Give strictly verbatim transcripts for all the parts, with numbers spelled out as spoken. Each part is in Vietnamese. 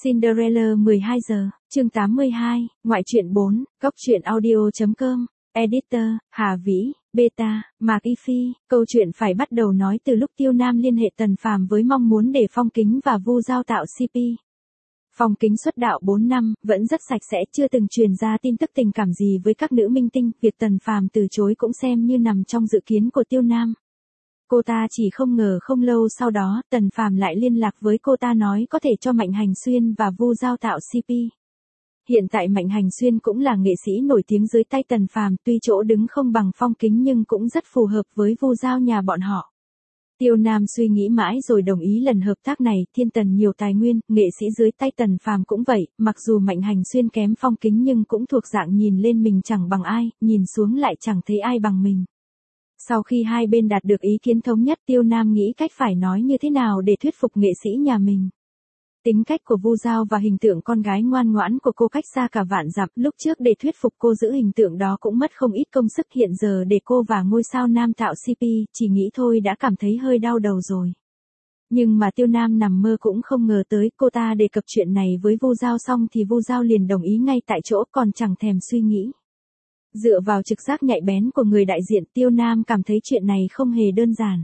Cinderella mười hai giờ, chương tám mươi hai, ngoại truyện bốn, góc truyện audio.com, editor, Hà Vĩ, Beta, Mạc Y Phi, câu chuyện phải bắt đầu nói từ lúc Tiêu Nam liên hệ Tần Phàm với mong muốn để Phong Kính và Vu Giao tạo xê pê. Phong Kính xuất đạo bốn năm, vẫn rất sạch sẽ, chưa từng truyền ra tin tức tình cảm gì với các nữ minh tinh, việc Tần Phàm từ chối cũng xem như nằm trong dự kiến của Tiêu Nam. Cô ta chỉ không ngờ không lâu sau đó, Tần Phàm lại liên lạc với cô ta nói có thể cho Mạnh Hành Xuyên và Vu Giao tạo xê pê. Hiện tại Mạnh Hành Xuyên cũng là nghệ sĩ nổi tiếng dưới tay Tần Phàm, tuy chỗ đứng không bằng Phong Kính nhưng cũng rất phù hợp với Vu Giao nhà bọn họ. Tiêu Nam suy nghĩ mãi rồi đồng ý lần hợp tác này, Thiên Tần nhiều tài nguyên, nghệ sĩ dưới tay Tần Phàm cũng vậy, mặc dù Mạnh Hành Xuyên kém Phong Kính nhưng cũng thuộc dạng nhìn lên mình chẳng bằng ai, nhìn xuống lại chẳng thấy ai bằng mình. Sau khi hai bên đạt được ý kiến thống nhất, Tiêu Nam nghĩ cách phải nói như thế nào để thuyết phục nghệ sĩ nhà mình. Tính cách của Vu Giao và hình tượng con gái ngoan ngoãn của cô cách xa cả vạn dặm, lúc trước để thuyết phục cô giữ hình tượng đó cũng mất không ít công sức, hiện giờ để cô và ngôi sao nam tạo xê pê, chỉ nghĩ thôi đã cảm thấy hơi đau đầu rồi. Nhưng mà Tiêu Nam nằm mơ cũng không ngờ tới, cô ta đề cập chuyện này với Vu Giao xong thì Vu Giao liền đồng ý ngay tại chỗ, còn chẳng thèm suy nghĩ. Dựa vào trực giác nhạy bén của người đại diện, Tiêu Nam cảm thấy chuyện này không hề đơn giản.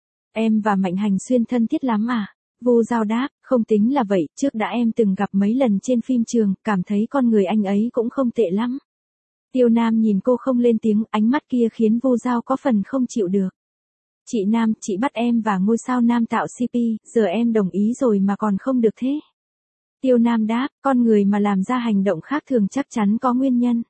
Em và Mạnh Hành Xuyên thân thiết lắm à? Vu Giao đáp, không tính là vậy, trước đã em từng gặp mấy lần trên phim trường, cảm thấy con người anh ấy cũng không tệ lắm. Tiêu Nam nhìn cô không lên tiếng, ánh mắt kia khiến Vu Giao có phần không chịu được. Chị Nam, chị bắt em và ngôi sao nam tạo xê pê, giờ em đồng ý rồi mà còn không được thế. Tiêu Nam đáp, con người mà làm ra hành động khác thường chắc chắn có nguyên nhân.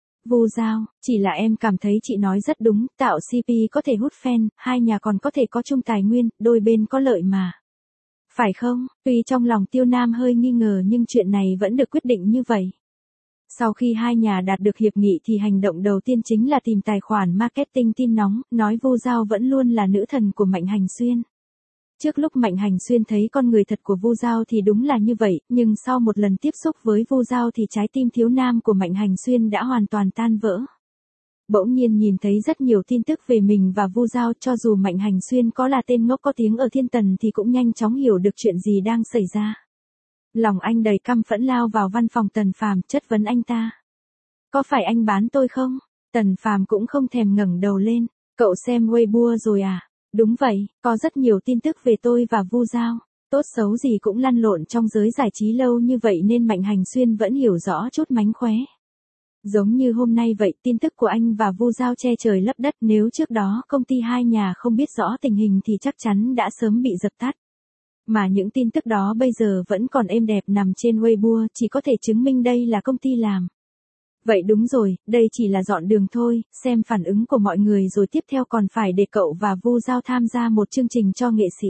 Vu Giao, chỉ là em cảm thấy chị nói rất đúng, tạo xê pê có thể hút fan, hai nhà còn có thể có chung tài nguyên, đôi bên có lợi mà. Phải không? Tuy trong lòng Tiêu Nam hơi nghi ngờ nhưng chuyện này vẫn được quyết định như vậy. Sau khi hai nhà đạt được hiệp nghị thì hành động đầu tiên chính là tìm tài khoản marketing tin nóng, nói Vu Giao vẫn luôn là nữ thần của Mạnh Hành Xuyên. Trước lúc Mạnh Hành Xuyên thấy con người thật của Vu Giao thì đúng là như vậy, nhưng sau một lần tiếp xúc với Vu Giao thì trái tim thiếu nam của Mạnh Hành Xuyên đã hoàn toàn tan vỡ. Bỗng nhiên nhìn thấy rất nhiều tin tức về mình và Vu Giao, cho dù Mạnh Hành Xuyên có là tên ngốc có tiếng ở Thiên Tần thì cũng nhanh chóng hiểu được chuyện gì đang xảy ra. Lòng anh đầy căm phẫn lao vào văn phòng Tần Phàm, chất vấn anh ta. Có phải anh bán tôi không? Tần Phàm cũng không thèm ngẩng đầu lên. Cậu xem Weibo rồi à? Đúng vậy, có rất nhiều tin tức về tôi và Vu Giao. Tốt xấu gì cũng lăn lộn trong giới giải trí lâu như vậy nên Mạnh Hành Xuyên vẫn hiểu rõ chút mánh khóe. Giống như hôm nay vậy, tin tức của anh và Vu Giao che trời lấp đất, nếu trước đó công ty hai nhà không biết rõ tình hình thì chắc chắn đã sớm bị dập tắt. Mà những tin tức đó bây giờ vẫn còn êm đẹp nằm trên Weibo, chỉ có thể chứng minh đây là công ty làm. Vậy đúng rồi, đây chỉ là dọn đường thôi, xem phản ứng của mọi người rồi tiếp theo còn phải để cậu và Vu Giao tham gia một chương trình cho nghệ sĩ.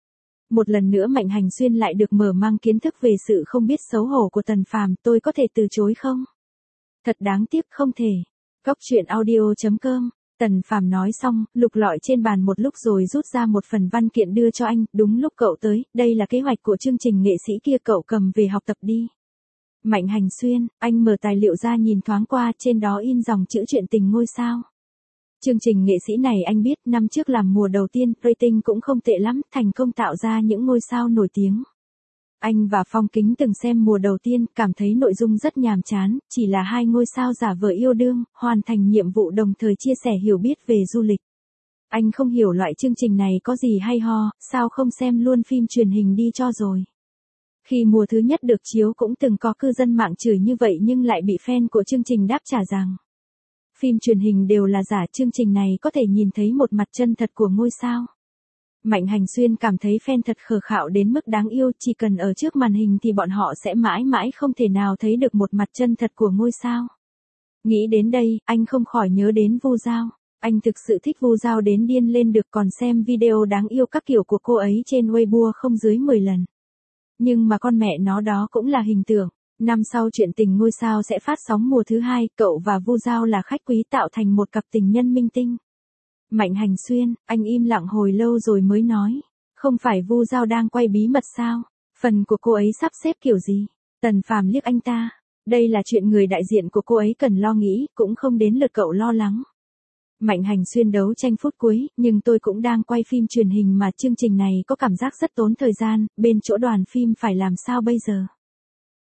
Một lần nữa Mạnh Hành Xuyên lại được mở mang kiến thức về sự không biết xấu hổ của Tần Phàm, tôi có thể từ chối không? Thật đáng tiếc không thể. Góc truyện audio.com, Tần Phàm nói xong, lục lọi trên bàn một lúc rồi rút ra một phần văn kiện đưa cho anh, đúng lúc cậu tới, đây là kế hoạch của chương trình nghệ sĩ kia, cậu cầm về học tập đi. Mạnh Hành Xuyên, anh mở tài liệu ra nhìn thoáng qua, trên đó in dòng chữ chuyện tình ngôi sao. Chương trình nghệ sĩ này anh biết, năm trước làm mùa đầu tiên, rating cũng không tệ lắm, thành công tạo ra những ngôi sao nổi tiếng. Anh và Phong Kính từng xem mùa đầu tiên, cảm thấy nội dung rất nhàm chán, chỉ là hai ngôi sao giả vờ yêu đương, hoàn thành nhiệm vụ đồng thời chia sẻ hiểu biết về du lịch. Anh không hiểu loại chương trình này có gì hay ho, sao không xem luôn phim truyền hình đi cho rồi. Khi mùa thứ nhất được chiếu cũng từng có cư dân mạng chửi như vậy nhưng lại bị fan của chương trình đáp trả rằng phim truyền hình đều là giả, chương trình này có thể nhìn thấy một mặt chân thật của ngôi sao. Mạnh Hành Xuyên cảm thấy fan thật khờ khạo đến mức đáng yêu, chỉ cần ở trước màn hình thì bọn họ sẽ mãi mãi không thể nào thấy được một mặt chân thật của ngôi sao. Nghĩ đến đây, anh không khỏi nhớ đến Vu Giao. Anh thực sự thích Vu Giao đến điên lên được, còn xem video đáng yêu các kiểu của cô ấy trên Weibo không dưới mười lần. Nhưng mà con mẹ nó đó cũng là hình tượng. Năm sau chuyện tình ngôi sao sẽ phát sóng mùa thứ hai, cậu và Vu Giao là khách quý tạo thành một cặp tình nhân minh tinh. Mạnh Hành Xuyên, anh im lặng hồi lâu rồi mới nói. Không phải Vu Giao đang quay bí mật sao? Phần của cô ấy sắp xếp kiểu gì? Tần Phàm liếc anh ta. Đây là chuyện người đại diện của cô ấy cần lo nghĩ, cũng không đến lượt cậu lo lắng. Mạnh Hành Xuyên đấu tranh phút cuối, nhưng tôi cũng đang quay phim truyền hình mà chương trình này có cảm giác rất tốn thời gian, bên chỗ đoàn phim phải làm sao bây giờ?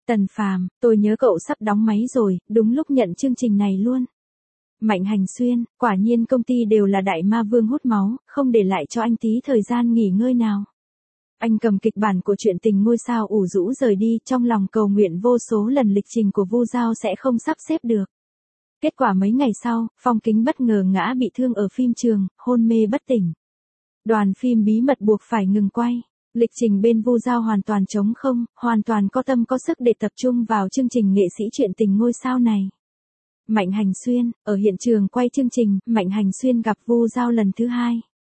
Tần Phàm, tôi nhớ cậu sắp đóng máy rồi, đúng lúc nhận chương trình này luôn. Mạnh Hành Xuyên, quả nhiên công ty đều là đại ma vương hút máu, không để lại cho anh tí thời gian nghỉ ngơi nào. Anh cầm kịch bản của chuyện tình ngôi sao ủ rũ rời đi, trong lòng cầu nguyện vô số lần lịch trình của Vu Giao sẽ không sắp xếp được. Kết quả mấy ngày sau, Phong Kính bất ngờ ngã bị thương ở phim trường, hôn mê bất tỉnh. Đoàn phim bí mật buộc phải ngừng quay. Lịch trình bên Vu Giao hoàn toàn trống không, hoàn toàn có tâm có sức để tập trung vào chương trình nghệ sĩ chuyện tình ngôi sao này. Mạnh Hành Xuyên, ở hiện trường quay chương trình, Mạnh Hành Xuyên gặp Vu Giao lần thứ hai.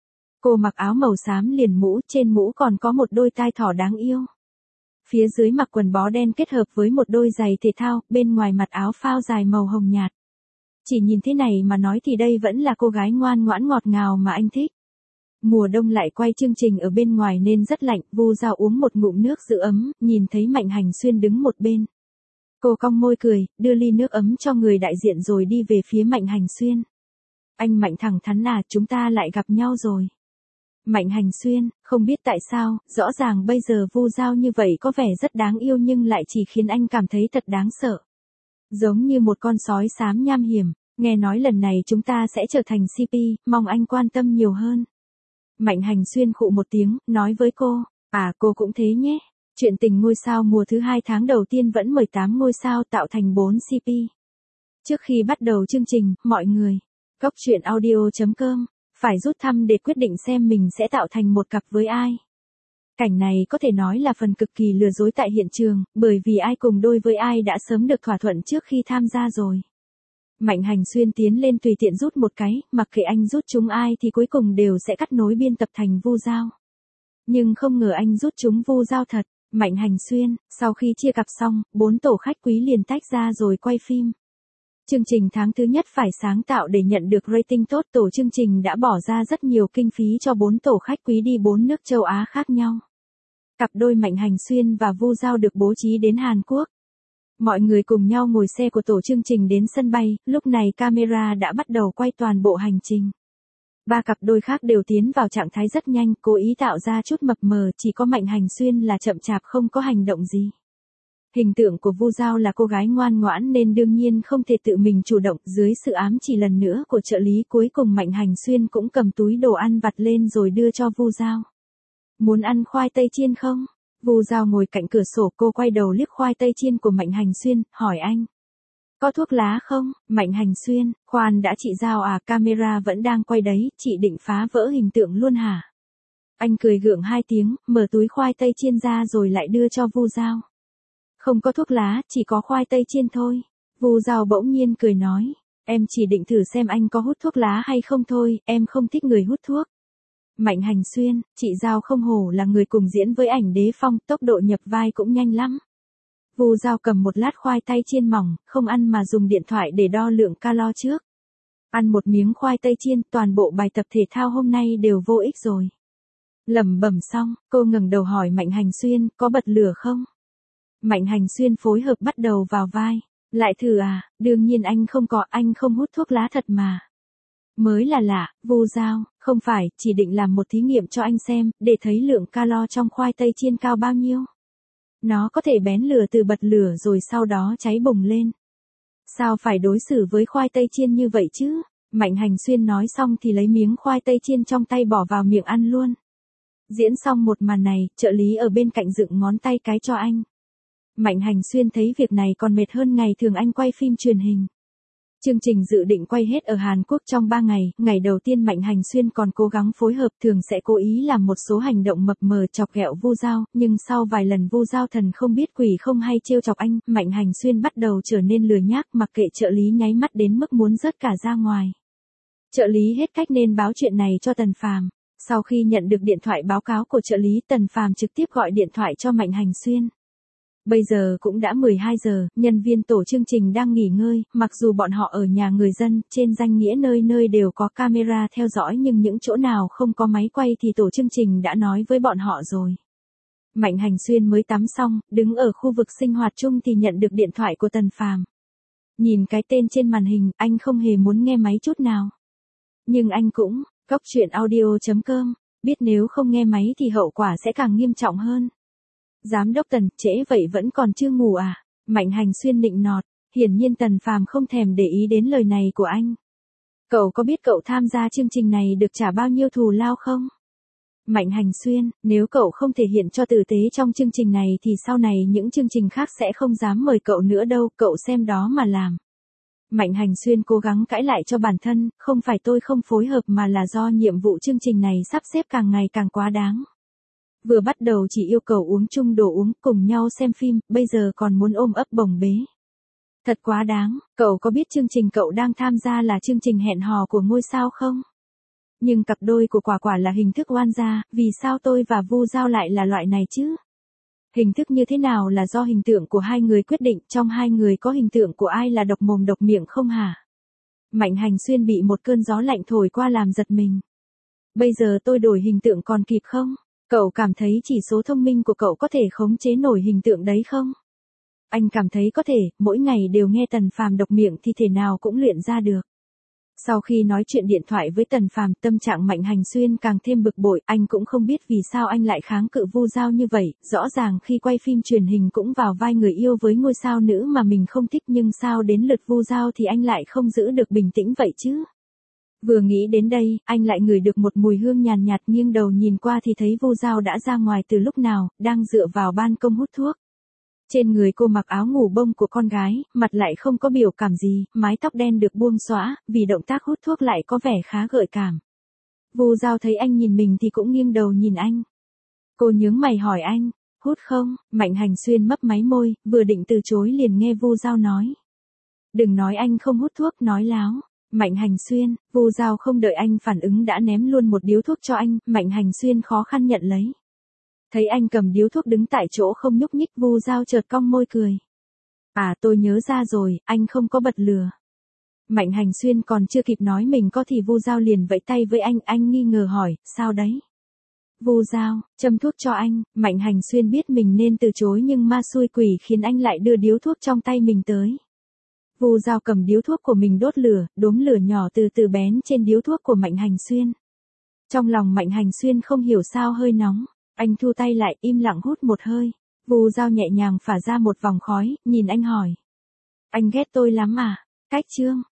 Cô mặc áo màu xám liền mũ, trên mũ còn có một đôi tai thỏ đáng yêu. Phía dưới mặc quần bó đen kết hợp với một đôi giày thể thao, bên ngoài mặt áo phao dài màu hồng nhạt. Chỉ nhìn thế này mà nói thì đây vẫn là cô gái ngoan ngoãn ngọt ngào mà anh thích. Mùa đông lại quay chương trình ở bên ngoài nên rất lạnh, Vu Giao uống một ngụm nước giữ ấm, nhìn thấy Mạnh Hành Xuyên đứng một bên. Cô cong môi cười, đưa ly nước ấm cho người đại diện rồi đi về phía Mạnh Hành Xuyên. Anh Mạnh thẳng thắn à, chúng ta lại gặp nhau rồi. Mạnh Hành Xuyên, không biết tại sao, rõ ràng bây giờ Vu Giao như vậy có vẻ rất đáng yêu nhưng lại chỉ khiến anh cảm thấy thật đáng sợ. Giống như một con sói xám nham hiểm, nghe nói lần này chúng ta sẽ trở thành xê pê, mong anh quan tâm nhiều hơn. Mạnh Hành Xuyên khụ một tiếng, nói với cô, à cô cũng thế nhé. Chuyện tình ngôi sao mùa thứ hai tháng đầu tiên vẫn mười tám ngôi sao tạo thành bốn xê pê. Trước khi bắt đầu chương trình, mọi người, cốc truyện audio chấm com, phải rút thăm để quyết định xem mình sẽ tạo thành một cặp với ai. Cảnh này có thể nói là phần cực kỳ lừa dối tại hiện trường, bởi vì ai cùng đôi với ai đã sớm được thỏa thuận trước khi tham gia rồi. Mạnh Hành Xuyên tiến lên tùy tiện rút một cái, mặc kệ anh rút chúng ai thì cuối cùng đều sẽ cắt nối biên tập thành Vu Giao. Nhưng không ngờ anh rút chúng Vu Giao thật. Mạnh Hành Xuyên, sau khi chia cặp xong, bốn tổ khách quý liền tách ra rồi quay phim. Chương trình tháng thứ nhất phải sáng tạo để nhận được rating tốt, tổ chương trình đã bỏ ra rất nhiều kinh phí cho bốn tổ khách quý đi bốn nước châu Á khác nhau. Cặp đôi Mạnh Hành Xuyên và Vu Giao được bố trí đến Hàn Quốc. Mọi người cùng nhau ngồi xe của tổ chương trình đến sân bay, lúc này camera đã bắt đầu quay toàn bộ hành trình. Ba cặp đôi khác đều tiến vào trạng thái rất nhanh, cố ý tạo ra chút mập mờ, chỉ có Mạnh Hành Xuyên là chậm chạp không có hành động gì. Hình tượng của Vu Giao là cô gái ngoan ngoãn nên đương nhiên không thể tự mình chủ động, dưới sự ám chỉ lần nữa của trợ lý cuối cùng Mạnh Hành Xuyên cũng cầm túi đồ ăn vặt lên rồi đưa cho Vu Giao. Muốn ăn khoai tây chiên không? Vu Giao ngồi cạnh cửa sổ, cô quay đầu liếc khoai tây chiên của Mạnh Hành Xuyên, hỏi anh. Có thuốc lá không? Mạnh Hành Xuyên, khoan đã chị Giao à, camera vẫn đang quay đấy, chị định phá vỡ hình tượng luôn hả? Anh cười gượng hai tiếng, mở túi khoai tây chiên ra rồi lại đưa cho Vu Giao. Không có thuốc lá, chỉ có khoai tây chiên thôi. Vu Giao bỗng nhiên cười nói, em chỉ định thử xem anh có hút thuốc lá hay không thôi, em không thích người hút thuốc. Mạnh Hành Xuyên, chị Giao không hổ là người cùng diễn với ảnh Đế Phong, tốc độ nhập vai cũng nhanh lắm. Vu Giao cầm một lát khoai tây chiên mỏng, không ăn mà dùng điện thoại để đo lượng calo trước. Ăn một miếng khoai tây chiên, toàn bộ bài tập thể thao hôm nay đều vô ích rồi. Lẩm bẩm xong, cô ngẩng đầu hỏi Mạnh Hành Xuyên, có bật lửa không? Mạnh Hành Xuyên phối hợp bắt đầu vào vai. Lại thử à, đương nhiên anh không có, anh không hút thuốc lá thật mà. Mới là lạ, Vu Giao, không phải, chỉ định làm một thí nghiệm cho anh xem, để thấy lượng calo trong khoai tây chiên cao bao nhiêu. Nó có thể bén lửa từ bật lửa rồi sau đó cháy bùng lên. Sao phải đối xử với khoai tây chiên như vậy chứ? Mạnh Hành Xuyên nói xong thì lấy miếng khoai tây chiên trong tay bỏ vào miệng ăn luôn. Diễn xong một màn này, trợ lý ở bên cạnh dựng ngón tay cái cho anh. Mạnh Hành Xuyên thấy việc này còn mệt hơn ngày thường anh quay phim truyền hình. Chương trình dự định quay hết ở Hàn Quốc trong ba ngày, ngày đầu tiên Mạnh Hành Xuyên còn cố gắng phối hợp, thường sẽ cố ý làm một số hành động mập mờ chọc ghẹo Vu Giao, nhưng sau vài lần Vu Giao thần không biết quỷ không hay trêu chọc anh, Mạnh Hành Xuyên bắt đầu trở nên lười nhác, mặc kệ trợ lý nháy mắt đến mức muốn rớt cả ra ngoài. Trợ lý hết cách nên báo chuyện này cho Tần Phàm. Sau khi nhận được điện thoại báo cáo của trợ lý, Tần Phàm trực tiếp gọi điện thoại cho Mạnh Hành Xuyên. Bây giờ cũng đã mười hai giờ, nhân viên tổ chương trình đang nghỉ ngơi, mặc dù bọn họ ở nhà người dân, trên danh nghĩa nơi nơi đều có camera theo dõi nhưng những chỗ nào không có máy quay thì tổ chương trình đã nói với bọn họ rồi. Mạnh Hành Xuyên mới tắm xong, đứng ở khu vực sinh hoạt chung thì nhận được điện thoại của Tần Phàm. Nhìn cái tên trên màn hình, anh không hề muốn nghe máy chút nào. Nhưng anh cũng, cốc truyện audio chấm com, biết nếu không nghe máy thì hậu quả sẽ càng nghiêm trọng hơn. Giám đốc Tần, trễ vậy vẫn còn chưa ngủ à? Mạnh Hành Xuyên nịnh nọt, hiển nhiên Tần Phàm không thèm để ý đến lời này của anh. Cậu có biết cậu tham gia chương trình này được trả bao nhiêu thù lao không? Mạnh Hành Xuyên, nếu cậu không thể hiện cho tử tế trong chương trình này thì sau này những chương trình khác sẽ không dám mời cậu nữa đâu, cậu xem đó mà làm. Mạnh Hành Xuyên cố gắng cãi lại cho bản thân, không phải tôi không phối hợp mà là do nhiệm vụ chương trình này sắp xếp càng ngày càng quá đáng. Vừa bắt đầu chỉ yêu cầu uống chung đồ uống, cùng nhau xem phim, bây giờ còn muốn ôm ấp bồng bế. Thật quá đáng, cậu có biết chương trình cậu đang tham gia là chương trình hẹn hò của ngôi sao không? Nhưng cặp đôi của Quả Quả là hình thức oan gia, vì sao tôi và Vu Giao lại là loại này chứ? Hình thức như thế nào là do hình tượng của hai người quyết định, trong hai người có hình tượng của ai là độc mồm độc miệng không hả? Mạnh Hành Xuyên bị một cơn gió lạnh thổi qua làm giật mình. Bây giờ tôi đổi hình tượng còn kịp không? Cậu cảm thấy chỉ số thông minh của cậu có thể khống chế nổi hình tượng đấy không? Anh cảm thấy có thể, mỗi ngày đều nghe Tần Phàm độc miệng thì thể nào cũng luyện ra được. Sau khi nói chuyện điện thoại với Tần Phàm, tâm trạng Mạnh Hành Xuyên càng thêm bực bội, anh cũng không biết vì sao anh lại kháng cự Vu Giao như vậy, rõ ràng khi quay phim truyền hình cũng vào vai người yêu với ngôi sao nữ mà mình không thích, nhưng sao đến lượt Vu Giao thì anh lại không giữ được bình tĩnh vậy chứ? Vừa nghĩ đến đây, anh lại ngửi được một mùi hương nhàn nhạt, nghiêng đầu nhìn qua thì thấy Vu Giao đã ra ngoài từ lúc nào, đang dựa vào ban công hút thuốc. Trên người cô mặc áo ngủ bông của con gái, mặt lại không có biểu cảm gì, mái tóc đen được buông xõa, vì động tác hút thuốc lại có vẻ khá gợi cảm. Vu Giao thấy anh nhìn mình thì cũng nghiêng đầu nhìn anh. Cô nhướng mày hỏi anh, hút không? Mạnh Hành Xuyên mấp máy môi, vừa định từ chối liền nghe Vu Giao nói. Đừng nói anh không hút thuốc, nói láo. Mạnh Hành Xuyên, Vu Giao không đợi anh phản ứng đã ném luôn một điếu thuốc cho anh, Mạnh Hành Xuyên khó khăn nhận lấy. Thấy anh cầm điếu thuốc đứng tại chỗ không nhúc nhích, Vu Giao chợt cong môi cười. À, tôi nhớ ra rồi, anh không có bật lửa. Mạnh Hành Xuyên còn chưa kịp nói mình có thì Vu Giao liền vẫy tay với anh, anh nghi ngờ hỏi, sao đấy? Vu Giao, châm thuốc cho anh. Mạnh Hành Xuyên biết mình nên từ chối nhưng ma xui quỷ khiến anh lại đưa điếu thuốc trong tay mình tới. Vu Giao cầm điếu thuốc của mình đốt lửa, đốm lửa nhỏ từ từ bén trên điếu thuốc của Mạnh Hành Xuyên. Trong lòng Mạnh Hành Xuyên không hiểu sao hơi nóng. Anh thu tay lại, im lặng hút một hơi. Vu Giao nhẹ nhàng phả ra một vòng khói, nhìn anh hỏi. Anh ghét tôi lắm à? Cách chương.